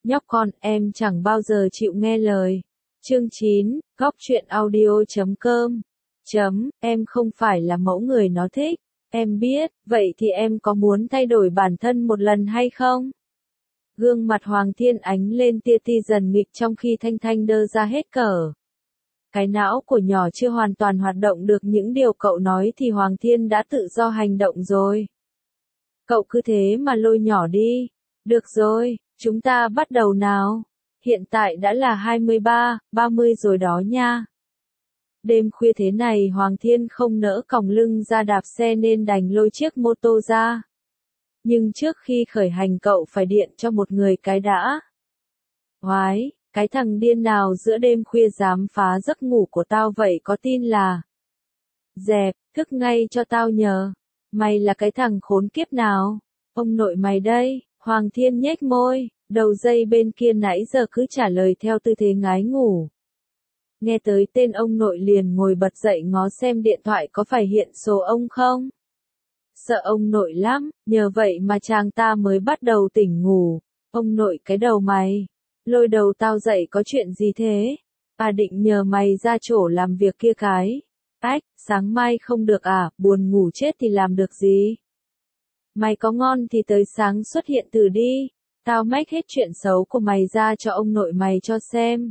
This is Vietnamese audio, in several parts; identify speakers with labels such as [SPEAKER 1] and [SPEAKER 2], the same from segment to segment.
[SPEAKER 1] Nhóc con, em chẳng bao giờ chịu nghe lời. Chương 9, góc truyện audio.com. Em không phải là mẫu người nó thích. Em biết, vậy thì em có muốn thay đổi bản thân một lần hay không? Gương mặt Hoàng Thiên ánh lên tia ti dần nghịch trong khi Thanh Thanh đơ ra hết cỡ. Cái não của nhỏ chưa hoàn toàn hoạt động được những điều cậu nói thì Hoàng Thiên đã tự do hành động rồi. Cậu cứ thế mà lôi nhỏ đi. Được rồi, chúng ta bắt đầu nào. Hiện tại đã là 23, 30 rồi đó nha. Đêm khuya thế này Hoàng Thiên không nỡ còng lưng ra đạp xe nên đành lôi chiếc mô tô ra. Nhưng trước khi khởi hành cậu phải điện cho một người cái đã. Oái, cái thằng điên nào giữa đêm khuya dám phá giấc ngủ của tao vậy có tin là. Dẹp, thức ngay cho tao nhờ. Mày là cái thằng khốn kiếp nào? Ông nội mày đây. Hoàng Thiên nhếch môi, đầu dây bên kia nãy giờ cứ trả lời theo tư thế ngái ngủ. Nghe tới tên ông nội liền ngồi bật dậy ngó xem điện thoại có phải hiện số ông không. Sợ ông nội lắm, nhờ vậy mà chàng ta mới bắt đầu tỉnh ngủ. Ông nội cái đầu mày, lôi đầu tao dậy có chuyện gì thế? À định nhờ mày ra chỗ làm việc kia cái. Ách, sáng mai không được à, buồn ngủ chết thì làm được gì? Mày có ngon thì tới sáng xuất hiện thử đi, tao mách hết chuyện xấu của mày ra cho ông nội mày cho xem.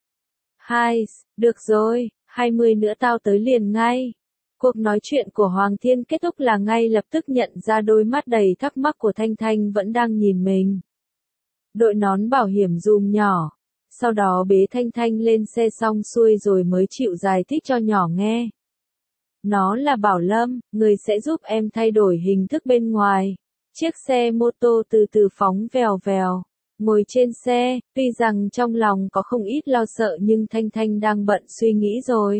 [SPEAKER 1] Được rồi, 20 nữa tao tới liền ngay. Cuộc nói chuyện của Hoàng Thiên kết thúc là ngay lập tức nhận ra đôi mắt đầy thắc mắc của Thanh Thanh vẫn đang nhìn mình. Đội nón bảo hiểm dùm nhỏ, sau đó bế Thanh Thanh lên xe xong xuôi rồi mới chịu giải thích cho nhỏ nghe. Nó là Bảo Lâm, người sẽ giúp em thay đổi hình thức bên ngoài. Chiếc xe mô tô từ từ phóng vèo vèo. Ngồi trên xe, tuy rằng trong lòng có không ít lo sợ nhưng Thanh Thanh đang bận suy nghĩ rồi.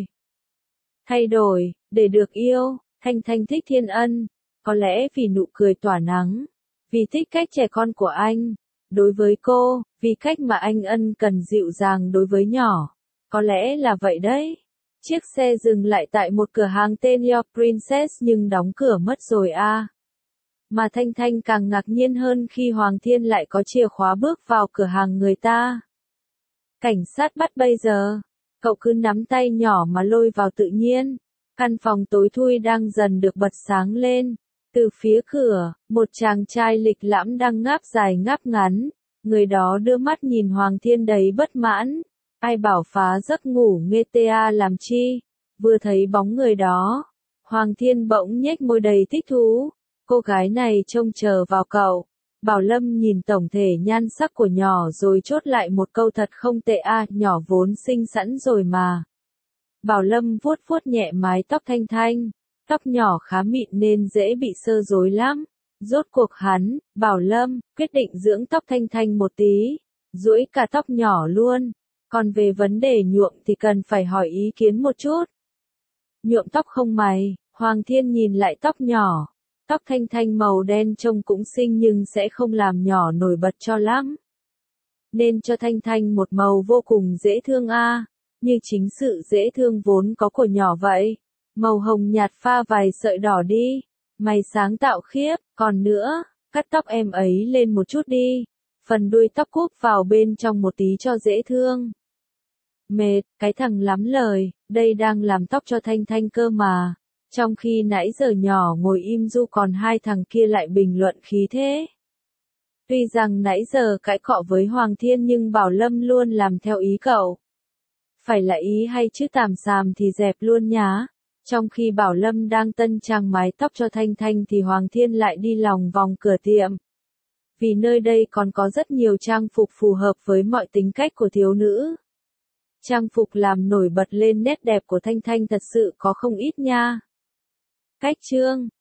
[SPEAKER 1] Thay đổi, để được yêu, Thanh Thanh thích Thiên Ân. Có lẽ vì nụ cười tỏa nắng. Vì thích cách trẻ con của anh. Đối với cô, vì cách mà anh ân cần dịu dàng đối với nhỏ. Có lẽ là vậy đấy. Chiếc xe dừng lại tại một cửa hàng tên Your Princess nhưng đóng cửa mất rồi à. Mà Thanh Thanh càng ngạc nhiên hơn khi Hoàng Thiên lại có chìa khóa bước vào cửa hàng người ta. Cảnh sát bắt bây giờ. Cậu cứ nắm tay nhỏ mà lôi vào tự nhiên. Căn phòng tối thui đang dần được bật sáng lên. Từ phía cửa, một chàng trai lịch lãm đang ngáp dài ngáp ngắn. Người đó đưa mắt nhìn Hoàng Thiên đầy bất mãn. Ai bảo phá giấc ngủ nghe ta làm chi? Vừa thấy bóng người đó, Hoàng Thiên bỗng nhếch môi đầy thích thú. Cô gái này trông chờ vào cậu. Bảo Lâm nhìn tổng thể nhan sắc của nhỏ rồi chốt lại một câu thật không tệ à, nhỏ vốn xinh xắn rồi mà. Bảo Lâm vuốt vuốt nhẹ mái tóc Thanh Thanh. Tóc nhỏ khá mịn nên dễ bị xơ rối lắm. Rốt cuộc hắn, Bảo Lâm, quyết định dưỡng tóc Thanh Thanh một tí. Duỗi cả tóc nhỏ luôn. Còn về vấn đề nhuộm thì cần phải hỏi ý kiến một chút. Nhuộm tóc không mày? Hoàng Thiên nhìn lại tóc nhỏ. Tóc Thanh Thanh màu đen trông cũng xinh nhưng sẽ không làm nhỏ nổi bật cho lắm. Nên cho Thanh Thanh một màu vô cùng dễ thương à, như chính sự dễ thương vốn có của nhỏ vậy. Màu hồng nhạt pha vài sợi đỏ đi. Mày sáng tạo khiếp, còn nữa, cắt tóc em ấy lên một chút đi. Phần đuôi tóc cúp vào bên trong một tí cho dễ thương. Mệt, cái thằng lắm lời, đây đang làm tóc cho Thanh Thanh cơ mà. Trong khi nãy giờ nhỏ ngồi im ru còn hai thằng kia lại bình luận khí thế. Tuy rằng nãy giờ cãi cọ với Hoàng Thiên nhưng Bảo Lâm luôn làm theo ý cậu. Phải là ý hay chứ tàm xàm thì dẹp luôn nhá. Trong khi Bảo Lâm đang tân trang mái tóc cho Thanh Thanh thì Hoàng Thiên lại đi lòng vòng cửa tiệm. Vì nơi đây còn có rất nhiều trang phục phù hợp với mọi tính cách của thiếu nữ. Trang phục làm nổi bật lên nét đẹp của Thanh Thanh thật sự có không ít nha. Cách chương